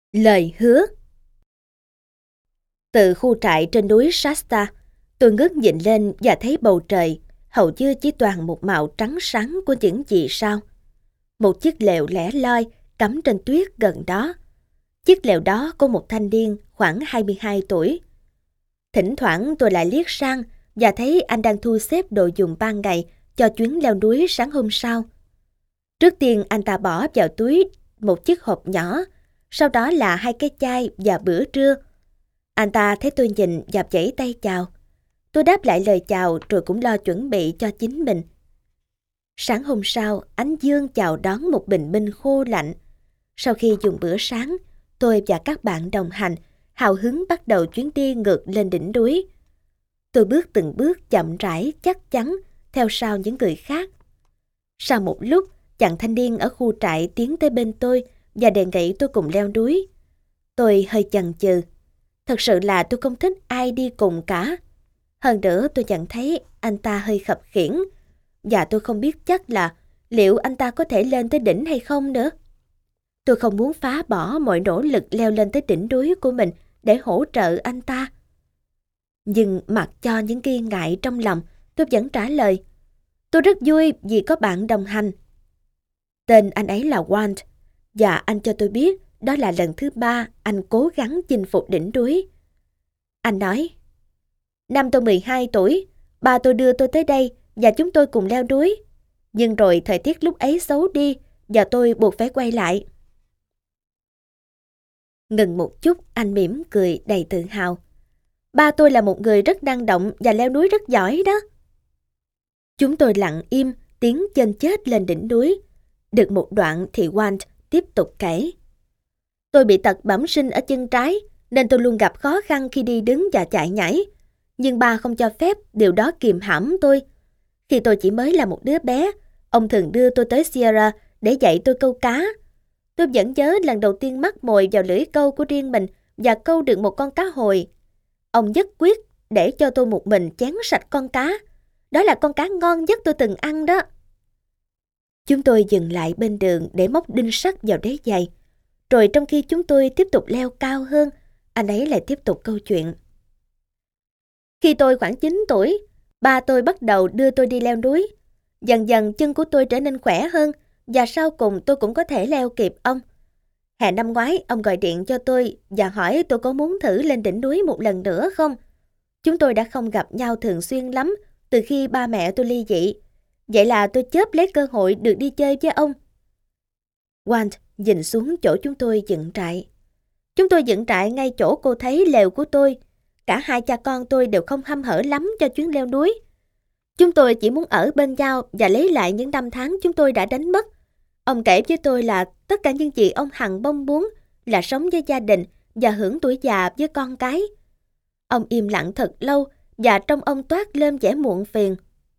Lời hứa. Từ khu trại trên núi Shasta, tôi ngước nhìn lên và thấy bầu trời hầu như chỉ toàn một màu trắng sáng của những vì sao. Một chiếc lều lẻ loi cắm trên tuyết gần đó. Chiếc lều đó có một thanh niên khoảng 22 tuổi. Thỉnh thoảng tôi lại liếc sang và thấy anh đang thu xếp đồ dùng ban ngày cho chuyến leo núi sáng hôm sau. Trước tiên anh ta bỏ vào túi một chiếc hộp nhỏ, sau đó là 2 cái chai và bữa trưa. Anh ta thấy tôi nhìn và vẫy tay chào. Tôi đáp lại lời chào rồi cũng lo chuẩn bị cho chính mình. Sáng hôm sau, ánh dương chào đón một bình minh khô lạnh. Sau khi dùng bữa sáng, tôi và các bạn đồng hành hào hứng bắt đầu chuyến đi ngược lên đỉnh núi. Tôi bước từng bước chậm rãi, chắc chắn, theo sau những người khác. Sau một lúc, chàng thanh niên ở khu trại tiến tới bên tôi và đề nghị tôi cùng leo núi. Tôi hơi chần chừ. Thật sự là tôi không thích ai đi cùng cả. Hơn nữa tôi nhận thấy anh ta hơi khập khiễng và tôi không biết chắc là liệu anh ta có thể lên tới đỉnh hay không nữa. Tôi không muốn phá bỏ mọi nỗ lực leo lên tới đỉnh núi của mình để hỗ trợ anh ta. Nhưng mặc cho những nghi ngại trong lòng, tôi vẫn trả lời. Tôi rất vui vì có bạn đồng hành. Tên anh ấy là Walt và anh cho tôi biết đó là lần thứ 3 anh cố gắng chinh phục đỉnh núi. Anh nói, năm tôi 12 tuổi, ba tôi đưa tôi tới đây và chúng tôi cùng leo núi. Nhưng rồi thời tiết lúc ấy xấu đi và tôi buộc phải quay lại. Ngừng một chút, anh mỉm cười đầy tự hào. Ba tôi là một người rất năng động và leo núi rất giỏi đó. Chúng tôi lặng im, tiến chân chết lên đỉnh núi. Được một đoạn thì Walt tiếp tục kể. Tôi bị tật bẩm sinh ở chân trái, nên tôi luôn gặp khó khăn khi đi đứng và chạy nhảy. Nhưng ba không cho phép điều đó kìm hãm tôi. Khi tôi chỉ mới là một đứa bé, ông thường đưa tôi tới Sierra để dạy tôi câu cá. Tôi vẫn nhớ lần đầu tiên mắc mồi vào lưỡi câu của riêng mình và câu được một con cá hồi. Ông nhất quyết để cho tôi một mình chén sạch con cá. Đó là con cá ngon nhất tôi từng ăn đó. Chúng tôi dừng lại bên đường để móc đinh sắt vào đế giày. Rồi trong khi chúng tôi tiếp tục leo cao hơn, anh ấy lại tiếp tục câu chuyện. Khi tôi khoảng 9 tuổi, ba tôi bắt đầu đưa tôi đi leo núi. Dần dần chân của tôi trở nên khỏe hơn và sau cùng tôi cũng có thể leo kịp ông. Hè năm ngoái, ông gọi điện cho tôi và hỏi tôi có muốn thử lên đỉnh núi một lần nữa không. Chúng tôi đã không gặp nhau thường xuyên lắm từ khi ba mẹ tôi ly dị. Vậy là tôi chớp lấy cơ hội được đi chơi với ông. Walt nhìn xuống chỗ chúng tôi dựng trại. Chúng tôi dựng trại ngay chỗ cô thấy lều của tôi. Cả hai cha con tôi đều không hăm hở lắm cho chuyến leo núi. Chúng tôi chỉ muốn ở bên nhau và lấy lại những năm tháng chúng tôi đã đánh mất. Ông kể với tôi là tất cả những gì ông hằng mong muốn là sống với gia đình và hưởng tuổi già với con cái. Ông im lặng thật lâu và trong ông toát lên vẻ muộn phiền.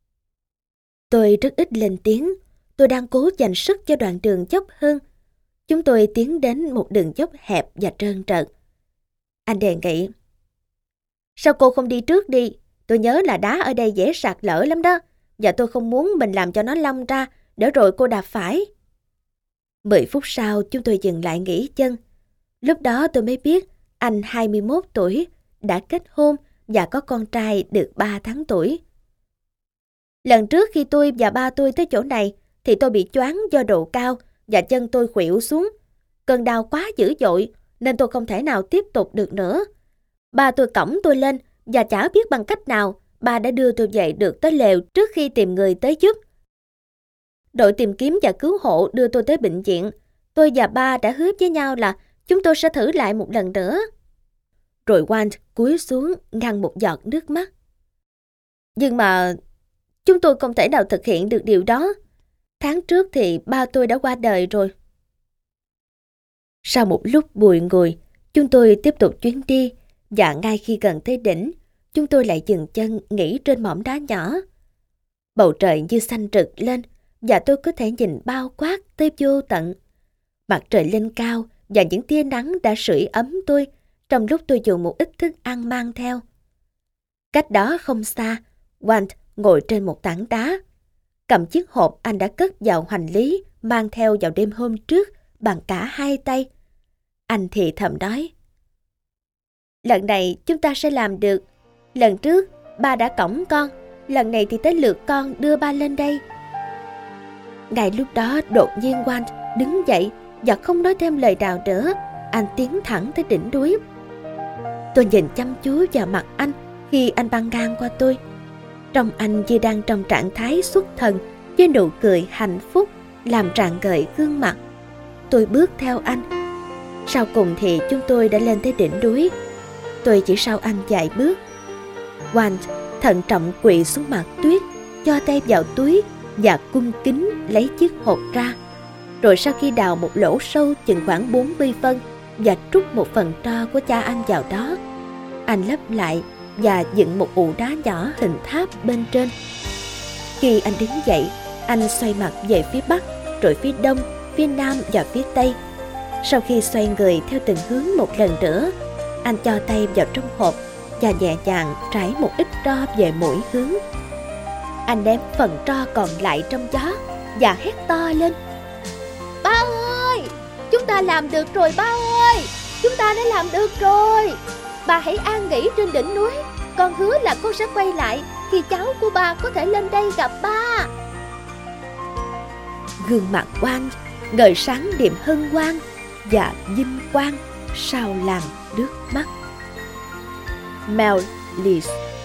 Tôi rất ít lên tiếng. Tôi đang cố dành sức cho đoạn đường dốc hơn. Chúng tôi tiến đến một đường dốc hẹp và trơn trượt. Anh đề nghị. Sao cô không đi trước đi? Tôi nhớ là đá ở đây dễ sạt lở lắm đó. Và tôi không muốn mình làm cho nó lông ra để rồi cô đạp phải. 10 phút sau chúng tôi dừng lại nghỉ chân. Lúc đó tôi mới biết anh 21 tuổi, đã kết hôn và có con trai được 3 tháng tuổi. Lần trước khi tôi và ba tôi tới chỗ này thì tôi bị choáng do độ cao và chân tôi khuỵu xuống. Cơn đau quá dữ dội nên tôi không thể nào tiếp tục được nữa. Ba tôi cõng tôi lên và chả biết bằng cách nào ba đã đưa tôi dậy được tới lều trước khi tìm người tới giúp. Đội tìm kiếm và cứu hộ đưa tôi tới bệnh viện. Tôi và ba đã hứa với nhau là chúng tôi sẽ thử lại một lần nữa. Rồi Walt cúi xuống ngăn một giọt nước mắt. Nhưng mà chúng tôi không thể nào thực hiện được điều đó. Tháng trước thì ba tôi đã qua đời rồi. Sau một lúc bùi ngùi, chúng tôi tiếp tục chuyến đi và ngay khi gần tới đỉnh, chúng tôi lại dừng chân nghỉ trên mỏm đá nhỏ. Bầu trời như xanh rực lên và tôi có thể nhìn bao quát tới vô tận. Mặt trời lên cao và những tia nắng đã sưởi ấm tôi trong lúc tôi dùng một ít thức ăn mang theo. Cách đó không xa, Walt ngồi trên một tảng đá, cầm chiếc hộp anh đã cất vào hành lý mang theo vào đêm hôm trước bằng cả hai tay. Anh thì thầm nói. Lần này chúng ta sẽ làm được. Lần trước ba đã cõng con, lần này thì tới lượt con đưa ba lên đây. Ngay lúc đó đột nhiên Walt đứng dậy và không nói thêm lời nào nữa. Anh tiến thẳng tới đỉnh núi. Tôi nhìn chăm chú vào mặt anh khi anh băng ngang qua tôi. Trông anh như đang trong trạng thái xuất thần, với nụ cười hạnh phúc làm rạng ngời gương mặt. Tôi bước theo anh. Sau cùng thì chúng tôi đã lên tới đỉnh núi. Tôi chỉ sau anh vài bước. Walt thận trọng quỳ xuống mặt tuyết, cho tay vào túi và cung kính lấy chiếc hộp ra. Rồi sau khi đào một lỗ sâu chừng khoảng 40 phân và trút một phần tro của cha anh vào đó, anh lấp lại và dựng một ụ đá nhỏ hình tháp bên trên. Khi anh đứng dậy, anh xoay mặt về phía bắc, rồi phía đông, phía nam và phía tây. Sau khi xoay người theo từng hướng một lần nữa, anh cho tay vào trong hộp và nhẹ nhàng trải một ít tro về mỗi hướng. Anh ném phần tro còn lại trong gió và hét to lên. Ba ơi! Chúng ta làm được rồi ba ơi! Chúng ta đã làm được rồi! Ba hãy an nghỉ trên đỉnh núi. Con hứa là con sẽ quay lại khi cháu của ba có thể lên đây gặp ba. Gương mặt Walt ngời sáng niềm hân hoan và vinh quang sau làn nước mắt. Mel Lewis.